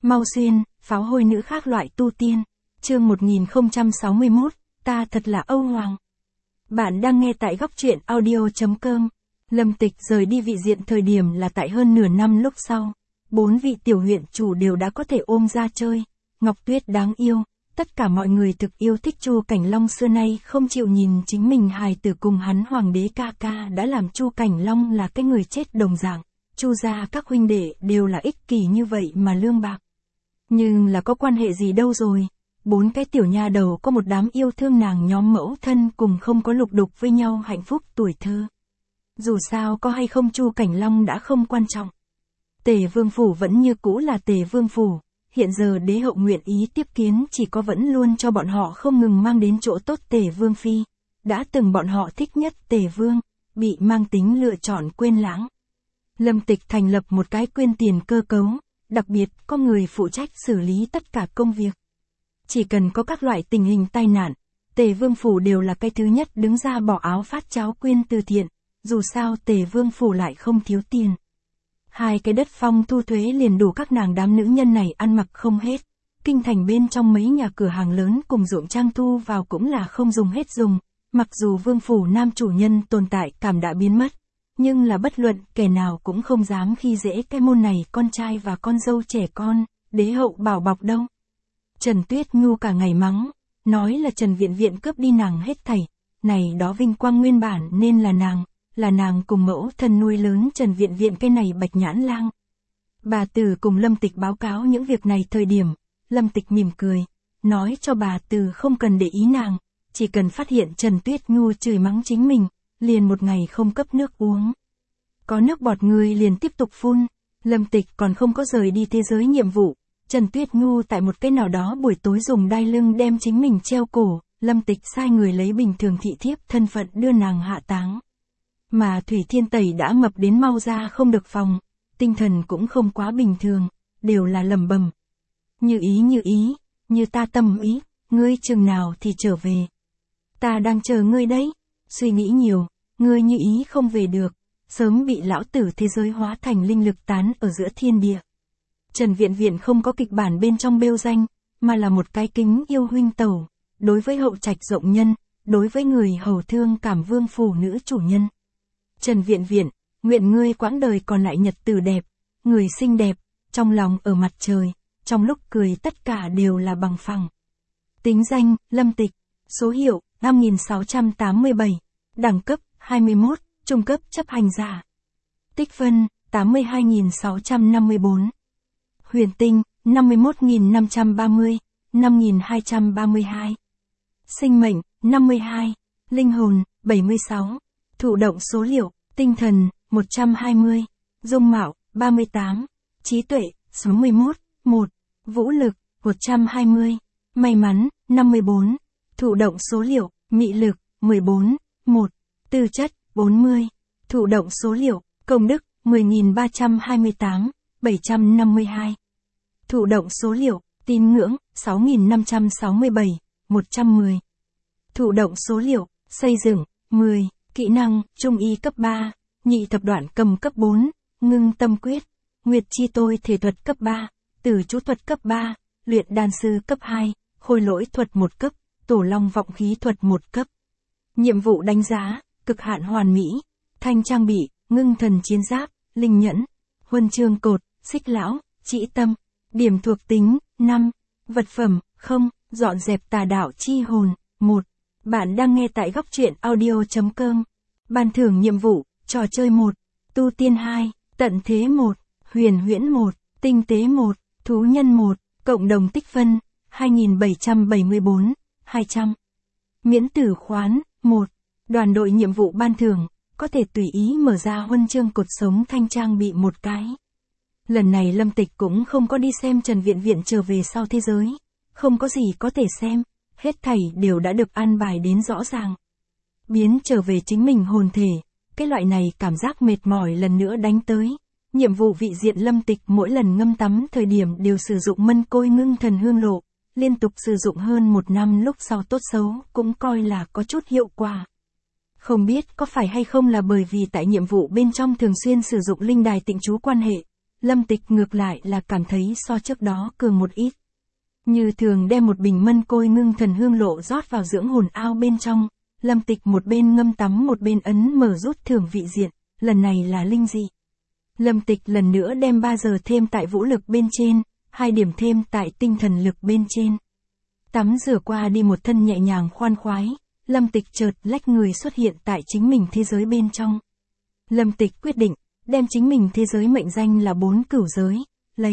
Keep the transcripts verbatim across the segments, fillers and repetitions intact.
Mau Xuyên, pháo hôi nữ khác loại tu tiên. Chương một nghìn không trăm sáu mươi mốt, ta thật là Âu Hoàng. Bạn đang nghe tại góc truyện audio chấm com. Lâm Tịch rời đi vị diện thời điểm là tại hơn nửa năm lúc sau. Bốn vị tiểu huyện chủ đều đã có thể ôm ra chơi. Ngọc Tuyết đáng yêu, tất cả mọi người thực yêu thích Chu Cảnh Long xưa nay không chịu nhìn chính mình hài tử cùng hắn hoàng đế ca ca đã làm Chu Cảnh Long là cái người chết đồng dạng. Chu gia các huynh đệ đều là ích kỷ như vậy mà lương bạc. Nhưng là có quan hệ gì đâu rồi, bốn cái tiểu nha đầu có một đám yêu thương nàng nhóm mẫu thân cùng không có lục đục với nhau hạnh phúc tuổi thơ. Dù sao có hay không Chu Cảnh Long đã không quan trọng. Tề Vương Phủ vẫn như cũ là Tề Vương Phủ, hiện giờ đế hậu nguyện ý tiếp kiến chỉ có vẫn luôn cho bọn họ không ngừng mang đến chỗ tốt Tề Vương Phi. Đã từng bọn họ thích nhất Tề Vương, bị mang tính lựa chọn quên lãng. Lâm Tịch thành lập một cái quyên tiền cơ cấu, đặc biệt có người phụ trách xử lý tất cả công việc. Chỉ cần có các loại tình hình tai nạn, Tề Vương Phủ đều là cái thứ nhất đứng ra bỏ áo phát cháo quyên từ thiện, dù sao Tề Vương Phủ lại không thiếu tiền. Hai cái đất phong thu thuế liền đủ các nàng đám nữ nhân này ăn mặc không hết. Kinh thành bên trong mấy nhà cửa hàng lớn cùng ruộng trang thu vào cũng là không dùng hết dùng, mặc dù Vương Phủ nam chủ nhân tồn tại cảm đã biến mất. Nhưng là bất luận kẻ nào cũng không dám khi dễ cái môn này con trai và con dâu trẻ con, đế hậu bảo bọc đâu. Trần Tuyết Nhu cả ngày mắng, nói là Trần Viện Viện cướp đi nàng hết thảy, này đó vinh quang nguyên bản nên là nàng, là nàng cùng mẫu thân nuôi lớn Trần Viện Viện cái này bạch nhãn lang. Bà Từ cùng Lâm Tịch báo cáo những việc này thời điểm, Lâm Tịch mỉm cười, nói cho bà Từ không cần để ý nàng, chỉ cần phát hiện Trần Tuyết Nhu chửi mắng chính mình, liền một ngày không cấp nước uống. Có nước bọt người liền tiếp tục phun. Lâm Tịch còn không có rời đi thế giới nhiệm vụ. Trần Tuyết Nhu tại một cái nào đó buổi tối dùng đai lưng đem chính mình treo cổ. Lâm Tịch sai người lấy bình thường thị thiếp thân phận đưa nàng hạ táng. Mà Thủy Thiên Tẩy đã mập đến mau ra không được phòng. Tinh thần cũng không quá bình thường. Đều là lầm bầm. Như ý như ý, như ta tâm ý, ngươi chừng nào thì trở về. Ta đang chờ ngươi đấy. Suy nghĩ nhiều, ngươi như ý không về được, sớm bị lão tử thế giới hóa thành linh lực tán ở giữa thiên địa. Trần Viện Viện không có kịch bản bên trong bêu danh, mà là một cái kính yêu huynh tẩu, đối với hậu trạch rộng nhân, đối với người hầu thương cảm Vương Phủ nữ chủ nhân. Trần Viện Viện, nguyện ngươi quãng đời còn lại nhật tử đẹp, người xinh đẹp, trong lòng ở mặt trời, trong lúc cười tất cả đều là bằng phẳng. Tính danh, Lâm Tịch, số hiệu, năm nghìn sáu trăm tám mươi bảy, đẳng cấp, hai mươi mốt, trung cấp chấp hành giả. Tích phân, tám mươi hai nghìn sáu trăm năm mươi bốn. Huyền tinh, năm mươi mốt nghìn năm trăm ba mươi, năm nghìn hai trăm ba mươi hai. Sinh mệnh, năm mươi hai. Linh hồn, bảy mươi sáu. Thụ động số liệu, tinh thần, một trăm hai mươi. Dung mạo, ba mươi tám. Trí tuệ, sáu mươi mốt, một. Vũ lực, một trăm hai mươi. May mắn, năm mươi bốn. Thụ động số liệu, mị lực, mười bốn, một. Tư chất, bốn mươi. Thụ động số liệu, công đức, mười nghìn ba trăm hai mươi tám, bảy trăm năm mươi hai. Thụ động số liệu, tín ngưỡng, sáu nghìn năm trăm sáu mươi bảy, một trăm mười. Thụ động số liệu, xây dựng, mười. Kỹ năng, trung y cấp ba, nhị thập đoạn cầm cấp bốn, ngưng tâm quyết, nguyệt chi tôi thể thuật cấp ba, tử chú thuật cấp ba, luyện đan sư cấp hai, khôi lỗi thuật một cấp, tổ long vọng khí thuật một cấp. Nhiệm vụ đánh giá, cực hạn hoàn mỹ, thanh trang bị, ngưng thần chiến giáp, linh nhẫn, huân chương cột, xích lão, chỉ tâm, điểm thuộc tính, năm, vật phẩm, không, dọn dẹp tà đạo chi hồn, một. Bạn đang nghe tại góc truyện audio chấm com. Ban thưởng nhiệm vụ, trò chơi một, tu tiên hai, tận thế một, huyền huyễn một, tinh tế một, thú nhân một, cộng đồng tích phân, hai nghìn bảy trăm bảy mươi bốn, hai trăm. Miễn tử khoán, một. Đoàn đội nhiệm vụ ban thưởng, có thể tùy ý mở ra huân chương cột sống thanh trang bị một cái. Lần này Lâm Tịch cũng không có đi xem Trần Viện Viện trở về sau thế giới. Không có gì có thể xem, hết thảy đều đã được an bài đến rõ ràng. Biến trở về chính mình hồn thể, cái loại này cảm giác mệt mỏi lần nữa đánh tới. Nhiệm vụ vị diện Lâm Tịch mỗi lần ngâm tắm thời điểm đều sử dụng mân côi ngưng thần hương lộ, liên tục sử dụng hơn một năm lúc sau tốt xấu cũng coi là có chút hiệu quả. Không biết có phải hay không là bởi vì tại nhiệm vụ bên trong thường xuyên sử dụng linh đài tịnh chú quan hệ, Lâm Tịch ngược lại là cảm thấy so trước đó cường một ít. Như thường đem một bình mân côi ngưng thần hương lộ rót vào dưỡng hồn ao bên trong, Lâm Tịch một bên ngâm tắm một bên ấn mở rút thưởng vị diện, lần này là linh dị. Lâm Tịch lần nữa đem ba giờ thêm tại vũ lực bên trên, hai điểm thêm tại tinh thần lực bên trên. Tắm rửa qua đi một thân nhẹ nhàng khoan khoái, Lâm Tịch chợt lách người xuất hiện tại chính mình thế giới bên trong. Lâm Tịch quyết định, đem chính mình thế giới mệnh danh là bốn cửu giới, lấy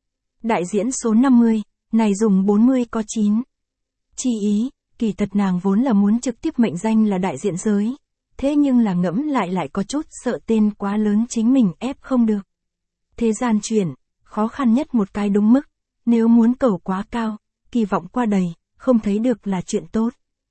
đại diễn số năm mươi, này dùng bốn mươi có chín. Chi ý, kỳ thật nàng vốn là muốn trực tiếp mệnh danh là đại diện giới, thế nhưng là ngẫm lại lại có chút sợ tên quá lớn chính mình ép không được. Thế gian chuyển, khó khăn nhất một cái đúng mức, nếu muốn cầu quá cao, kỳ vọng qua đầy, không thấy được là chuyện tốt.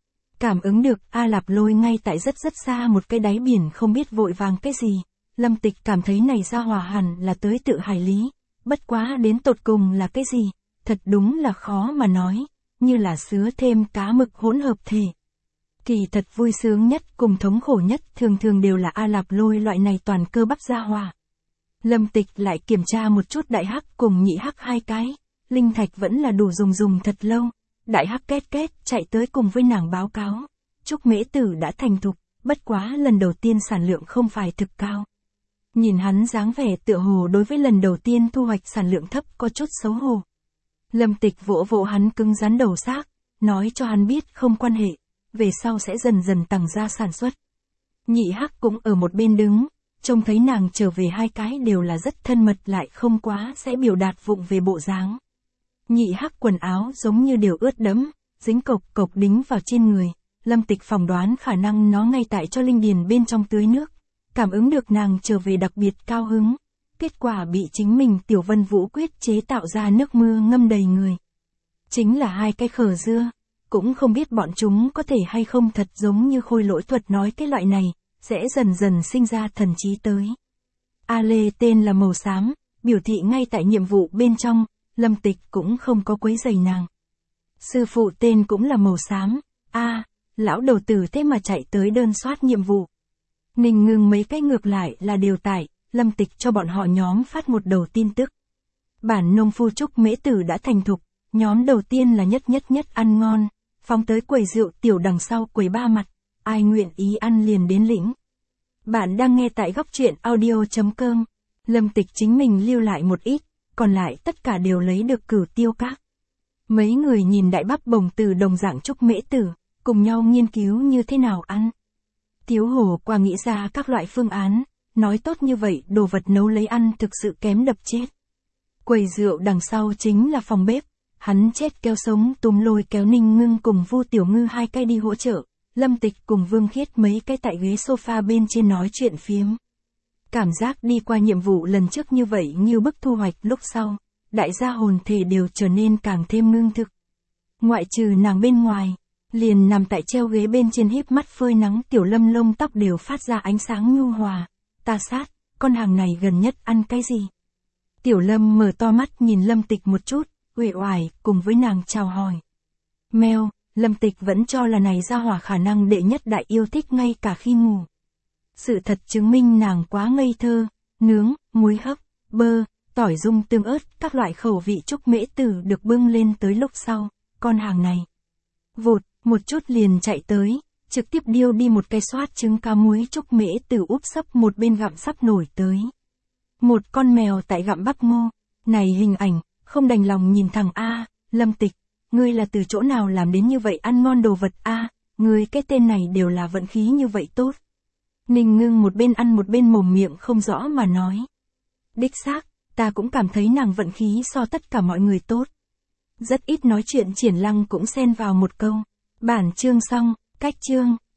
Cảm ứng được A Lạp Lôi ngay tại rất rất xa một cái đáy biển không biết vội vàng cái gì, Lâm Tịch cảm thấy này ra hòa hẳn là tới tự hải lý, bất quá đến tột cùng là cái gì, thật đúng là khó mà nói, như là sứa thêm cá mực hỗn hợp thể. Kỳ thật vui sướng nhất cùng thống khổ nhất thường thường đều là A Lạp Lôi loại này toàn cơ bắp ra hòa. Lâm Tịch lại kiểm tra một chút đại hắc cùng nhị hắc hai cái, linh thạch vẫn là đủ dùng dùng thật lâu. Đại hắc két két chạy tới cùng với nàng báo cáo, Trúc Mễ Tử đã thành thục, bất quá lần đầu tiên sản lượng không phải thực cao. Nhìn hắn dáng vẻ tựa hồ đối với lần đầu tiên thu hoạch sản lượng thấp có chút xấu hổ. Lâm Tịch vỗ vỗ hắn cứng rắn đầu xác, nói cho hắn biết không quan hệ, về sau sẽ dần dần tăng ra sản xuất. Nhị hắc cũng ở một bên đứng, trông thấy nàng trở về hai cái đều là rất thân mật lại không quá sẽ biểu đạt vụng về bộ dáng. Nhị hắc quần áo giống như đều ướt đẫm, dính cộc cộc đính vào trên người, Lâm Tịch phỏng đoán khả năng nó ngay tại cho linh điền bên trong tưới nước, cảm ứng được nàng trở về đặc biệt cao hứng, kết quả bị chính mình Tiểu Vân Vũ quyết chế tạo ra nước mưa ngâm đầy người. Chính là hai cái khờ dưa, cũng không biết bọn chúng có thể hay không thật giống như Khôi Lỗi thuật nói cái loại này, sẽ dần dần sinh ra thần trí tới. A Lê tên là màu xám, biểu thị ngay tại nhiệm vụ bên trong, Lâm Tịch cũng không có quấy rầy nàng. Sư phụ tên cũng là màu xám, a à, lão đầu tử thế mà chạy tới đơn soát nhiệm vụ. Ninh Ngưng mấy cái ngược lại là điều tải, Lâm Tịch cho bọn họ nhóm phát một đầu tin tức. Bản nông phu Trúc Mễ Tử đã thành thục, nhóm đầu tiên là nhất nhất nhất ăn ngon, phóng tới quầy rượu tiểu đằng sau quầy ba mặt, ai nguyện ý ăn liền đến lĩnh. Bạn đang nghe tại góc truyện audio chấm com, Lâm Tịch chính mình lưu lại một ít, còn lại tất cả đều lấy được Cửu Tiêu Các. Mấy người nhìn đại bắp bồng từ đồng dạng Trúc Mễ Tử, cùng nhau nghiên cứu như thế nào ăn. Tiếu Hổ qua nghĩ ra các loại phương án, nói tốt như vậy đồ vật nấu lấy ăn thực sự kém đập chết. Quầy rượu đằng sau chính là phòng bếp, hắn chết keo sống túm lôi kéo Ninh Ngưng cùng Vu Tiểu Ngư hai cái đi hỗ trợ, Lâm Tịch cùng Vương Khiết mấy cái tại ghế sofa bên trên nói chuyện phiếm. Cảm giác đi qua nhiệm vụ lần trước như vậy như bức thu hoạch lúc sau, đại gia hồn thể đều trở nên càng thêm ngưng thực. Ngoại trừ nàng bên ngoài, liền nằm tại treo ghế bên trên híp mắt phơi nắng Tiểu Lâm lông tóc đều phát ra ánh sáng nhu hòa. Ta sát, con hàng này gần nhất ăn cái gì? Tiểu Lâm mở to mắt nhìn Lâm Tịch một chút, uể oải cùng với nàng chào hỏi. Mèo, Lâm Tịch vẫn cho là này ra hỏa khả năng đệ nhất đại yêu thích ngay cả khi ngủ. Sự thật chứng minh nàng quá ngây thơ, nướng, muối hấp, bơ, tỏi dung tương ớt, các loại khẩu vị Trúc Mễ Tử được bưng lên tới lúc sau, con hàng này. Vụt, một chút liền chạy tới, trực tiếp điêu đi một cây xoát trứng cá muối Trúc Mễ Tử úp sấp một bên gặm sắp nổi tới. Một con mèo tại gặm bắp ngô, này hình ảnh, không đành lòng nhìn thằng A, Lâm Tịch, ngươi là từ chỗ nào làm đến như vậy ăn ngon đồ vật A, ngươi cái tên này đều là vận khí như vậy tốt. Ninh Ngưng một bên ăn một bên mồm miệng không rõ mà nói. Đích xác, ta cũng cảm thấy nàng vận khí so tất cả mọi người tốt. Rất ít nói chuyện Triển Lăng cũng xen vào một câu. Bản chương xong, cách chương.